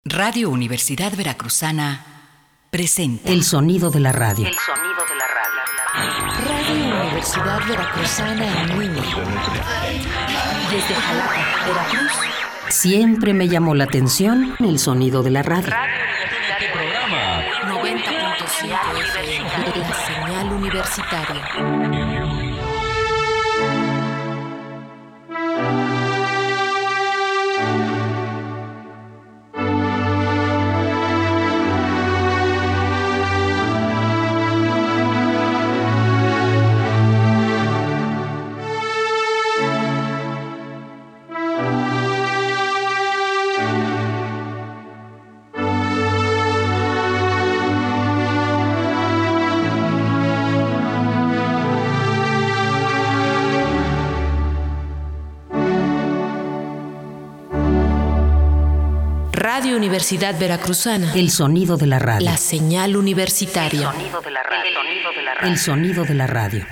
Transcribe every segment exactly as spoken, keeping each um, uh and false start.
Radio Universidad Veracruzana presenta El sonido de la radio. El sonido de la radio. Radio Universidad Veracruzana en línea. Desde Jalapa, Veracruz. Siempre me llamó la atención el sonido de la radio. Programa noventa punto cinco F M. La señal universitaria. Radio Universidad Veracruzana. El sonido de la radio. La señal universitaria. El sonido de la radio. El sonido de la radio. El sonido de la radio.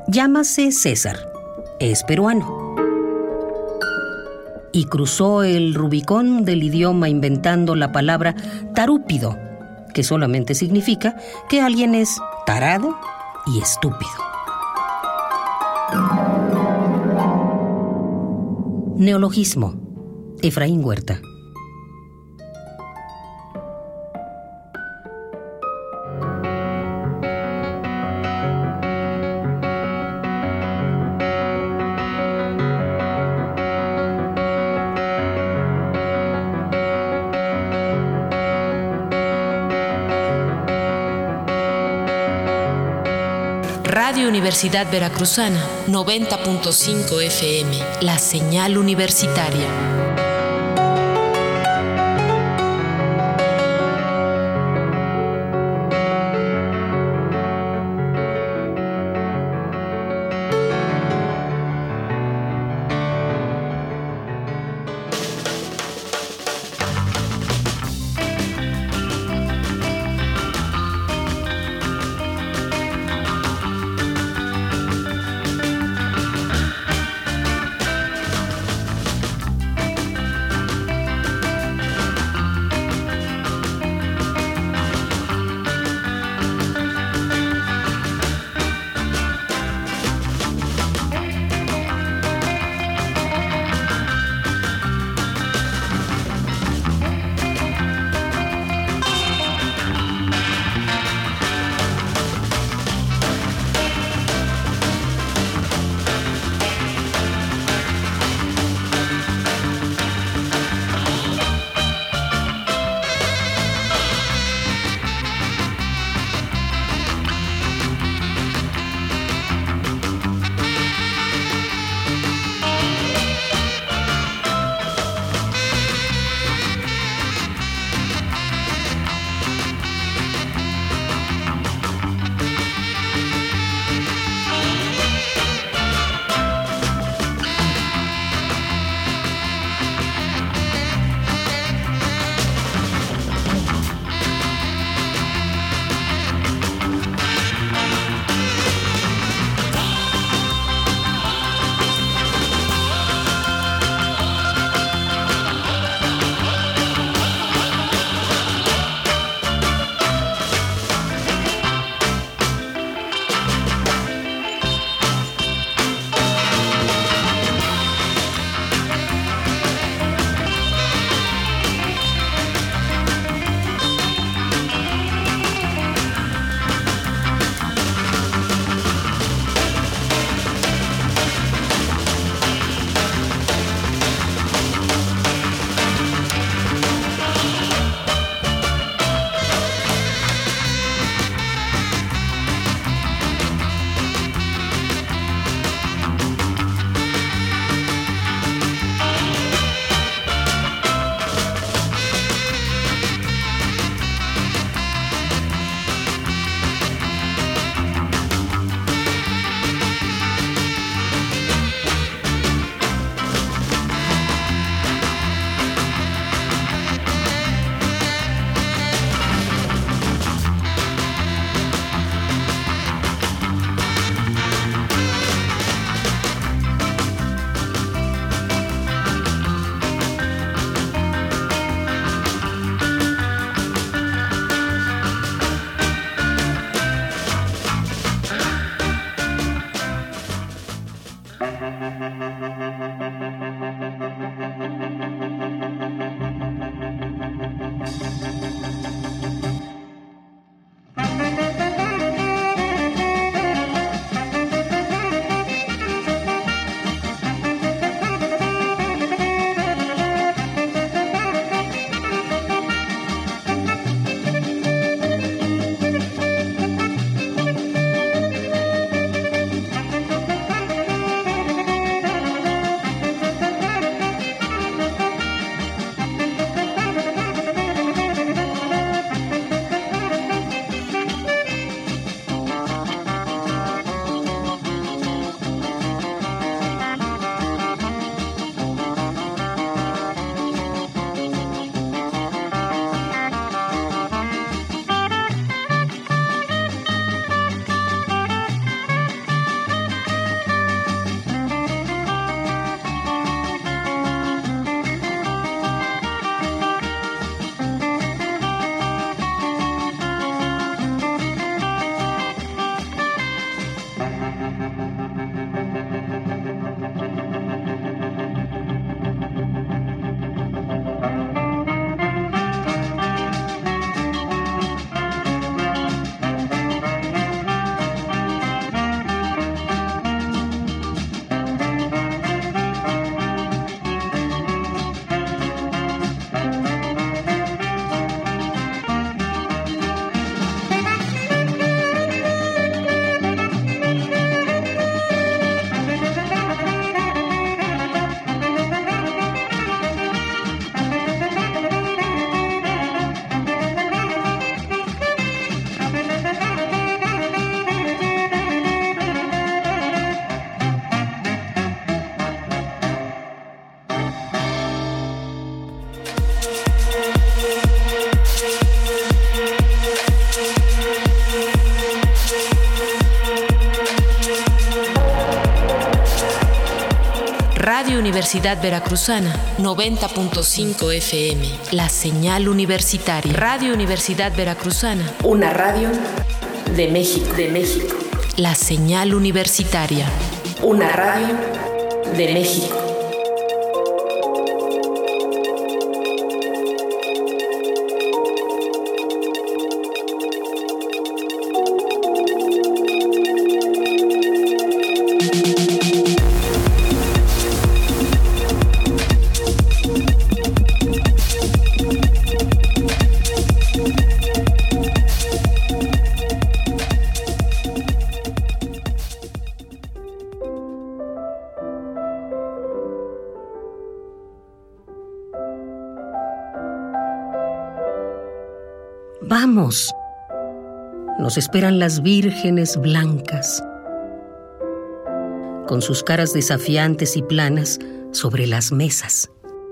Llámase César, es peruano. Y cruzó el Rubicón del idioma inventando la palabra tarúpido, que solamente significa que alguien es tarado y estúpido. Neologismo. Efraín Huerta. Radio Universidad Veracruzana, noventa punto cinco F M, la señal universitaria. Radio Universidad Veracruzana, noventa punto cinco F M. La señal universitaria. Radio Universidad Veracruzana. Una radio de México. De México. La señal universitaria. Una radio de México. Vamos. Nos esperan las vírgenes blancas, con sus caras desafiantes y planas sobre las mesas.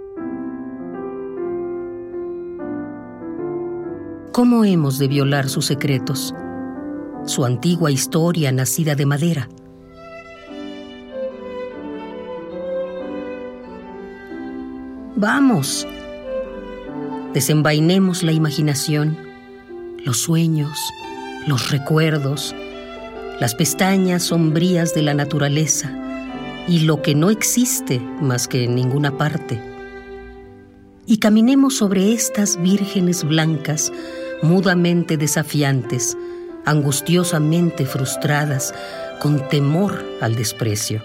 ¿Cómo hemos de violar sus secretos, su antigua historia nacida de madera? Vamos. Desenvainemos la imaginación, los sueños, los recuerdos, las pestañas sombrías de la naturaleza y lo que no existe más que en ninguna parte. Y caminemos sobre estas vírgenes blancas, mudamente desafiantes, angustiosamente frustradas, con temor al desprecio.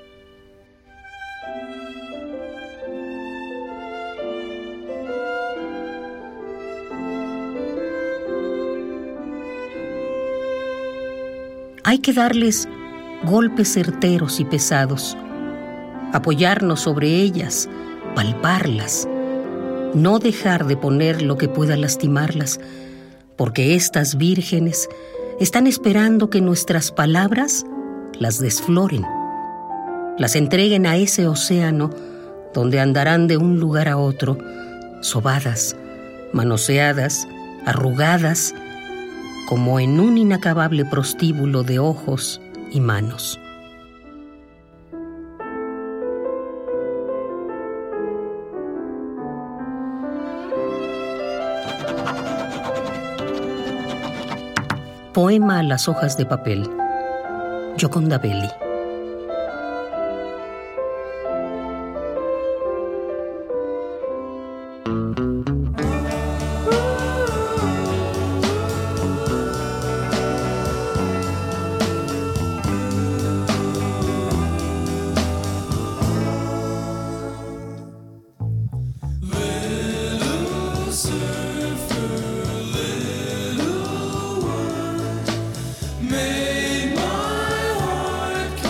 Hay que darles golpes certeros y pesados, apoyarnos sobre ellas, palparlas, no dejar de poner lo que pueda lastimarlas, porque estas vírgenes están esperando que nuestras palabras las desfloren, las entreguen a ese océano donde andarán de un lugar a otro, sobadas, manoseadas, arrugadas, como en un inacabable prostíbulo de ojos y manos. Poema a las hojas de papel. Gioconda Belli. May my heart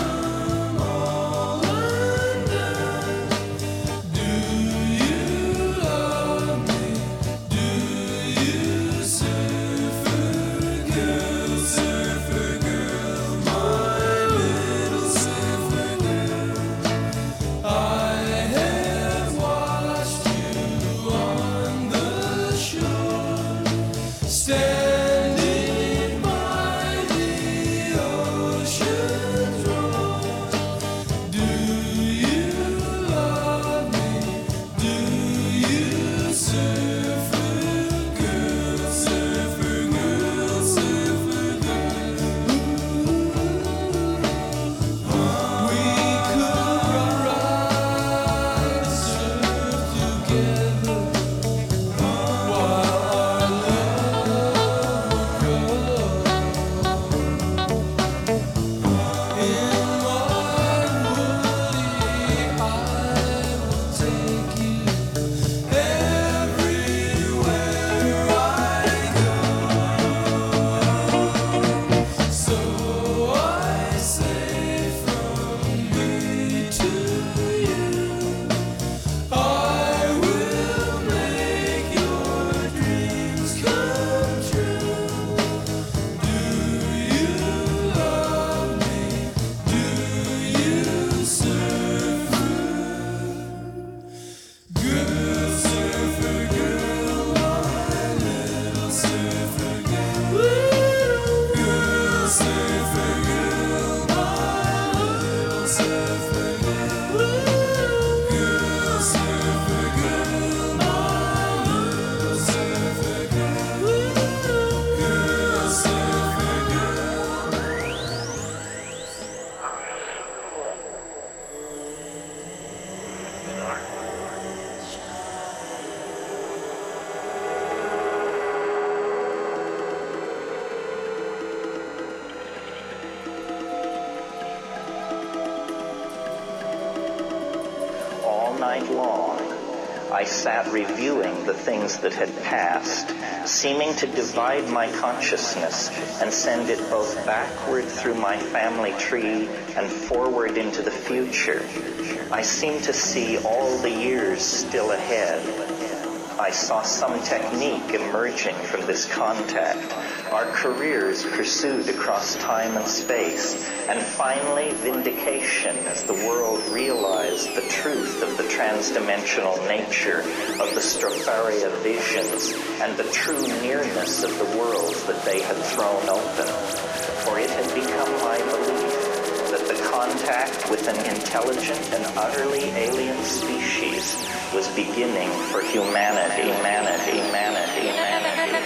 night long, I sat reviewing the things that had passed, seeming to divide my consciousness and send it both backward through my family tree and forward into the future. I seemed to see all the years still ahead. I saw some technique emerging from this contact, our careers pursued across time and space, and finally vindication as the world realized the truth of the transdimensional nature of the Stropharia visions and the true nearness of the worlds that they had thrown open. For it had become my belief that the contact with an intelligent and utterly alien species was beginning for humanity, humanity, humanity, humanity,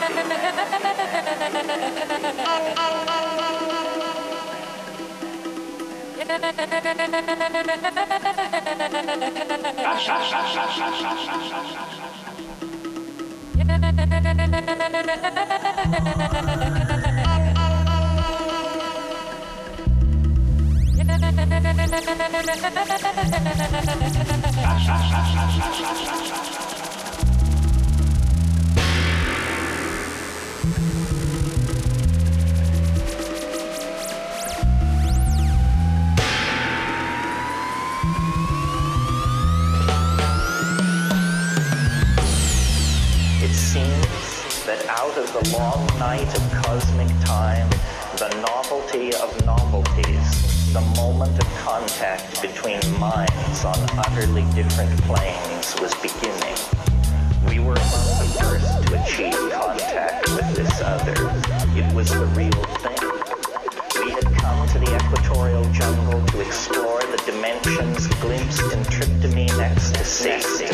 It seems that out of the long night of cosmic time, the novelty of novelties, the moment of contact between minds on utterly different planes was beginning. We were among the first to achieve contact with this other. It was the real thing. We had come to the equatorial jungle to explore the dimensions glimpsed in tryptamine ecstasy.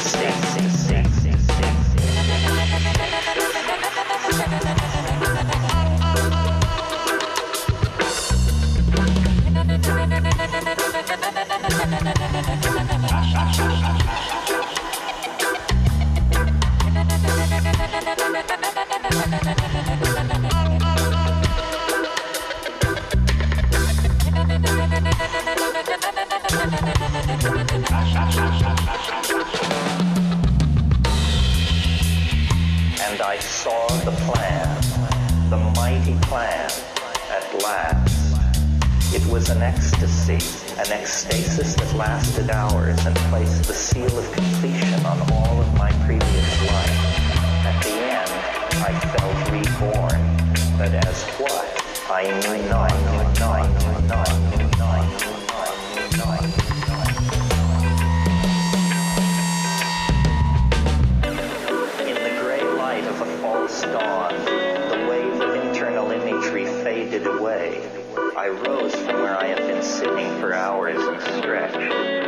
And I saw the plan, the mighty plan, at last. It was an ecstasy, an ecstasis that lasted hours and placed the seal of completion on all of my previous life. At the end, I felt reborn, but as what? I knew not, knew not, knew not, knew not, knew not, knew not, knew not. Of a false dawn, the wave of internal imagery faded away. I rose from where I had been sitting for hours and stretched.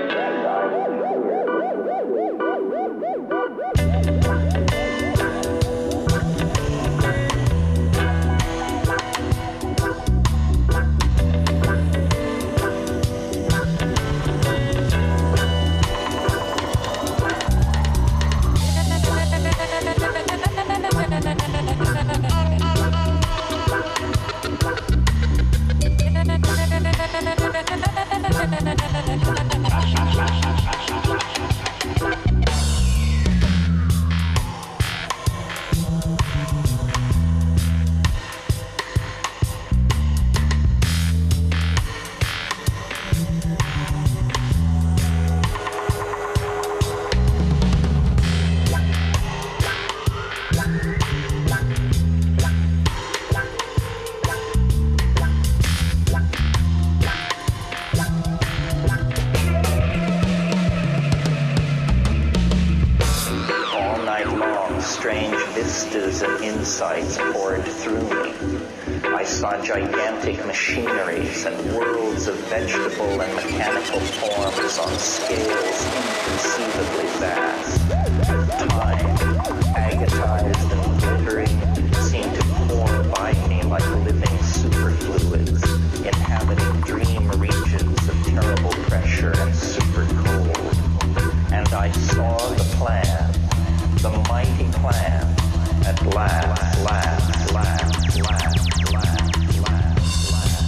And insights poured through me. I saw gigantic machineries and worlds of vegetable and mechanical forms on scales inconceivably vast. Time, agatized and glittering, seemed to pour by me like living superfluids, inhabiting dream regions of terrible pressure and super cold. And I saw the plan, the mighty plan. At last, last, last, last, last, last, last.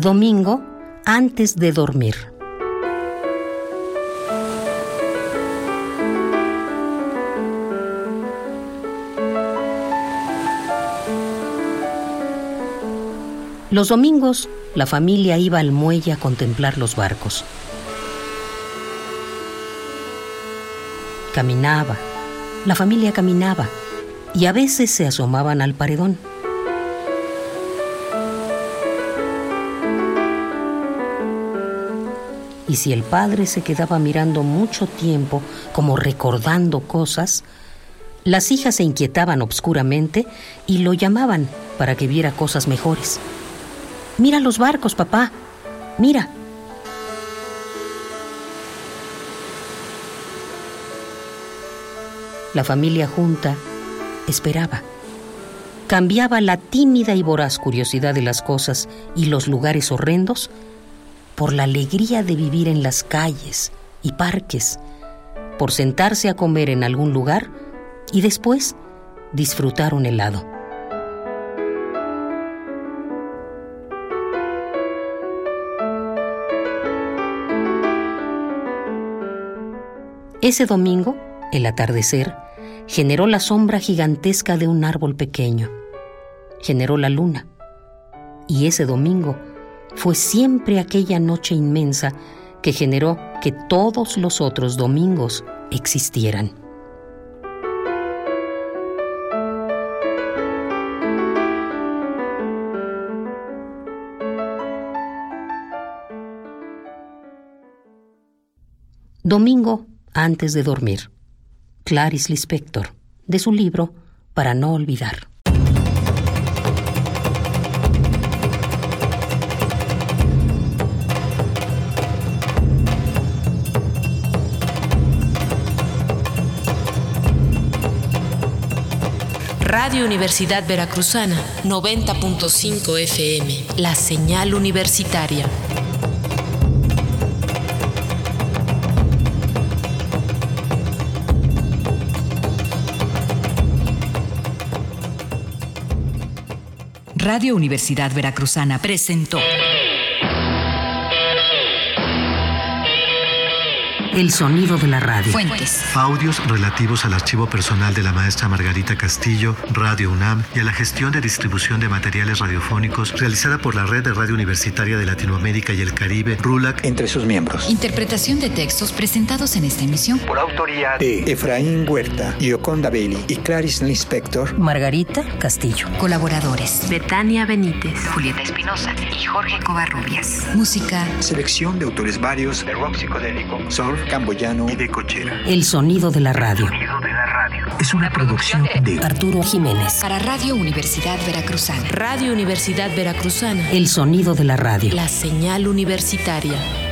Domingo antes de dormir. Los domingos, la familia iba al muelle a contemplar los barcos. Caminaba, la familia caminaba, y a veces se asomaban al paredón. Y si el padre se quedaba mirando mucho tiempo, como recordando cosas, las hijas se inquietaban obscuramente y lo llamaban para que viera cosas mejores. «Mira los barcos, papá, mira». La familia junta esperaba. Cambiaba la tímida y voraz curiosidad de las cosas y los lugares horrendos por la alegría de vivir en las calles y parques, por sentarse a comer en algún lugar y después disfrutar un helado. Ese domingo, el atardecer, generó la sombra gigantesca de un árbol pequeño. Generó la luna. Y ese domingo fue siempre aquella noche inmensa que generó que todos los otros domingos existieran. Domingo antes de dormir. Clarice Lispector, de su libro Para no olvidar. Radio Universidad Veracruzana, noventa punto cinco F M, la señal universitaria. Radio Universidad Veracruzana presentó El sonido de la radio. Fuentes. Audios relativos al archivo personal de la maestra Margarita Castillo, Radio UNAM, y a la gestión de distribución de materiales radiofónicos realizada por la Red de Radio Universitaria de Latinoamérica y el Caribe, RULAC, entre sus miembros. Interpretación de textos presentados en esta emisión Por autoría de Efraín Huerta, Gioconda Belli y Clarice Lispector. Margarita Castillo. Colaboradores: Betania Benítez, Julieta Espinosa y Jorge Covarrubias. Música: Selección de autores varios, de rock psicodélico, surf, camboyano y de cochera. El sonido de la radio. El sonido de la radio. Es una producción de Arturo Jiménez. Para Radio Universidad Veracruzana. Radio Universidad Veracruzana, El sonido de la radio. la señal universitaria.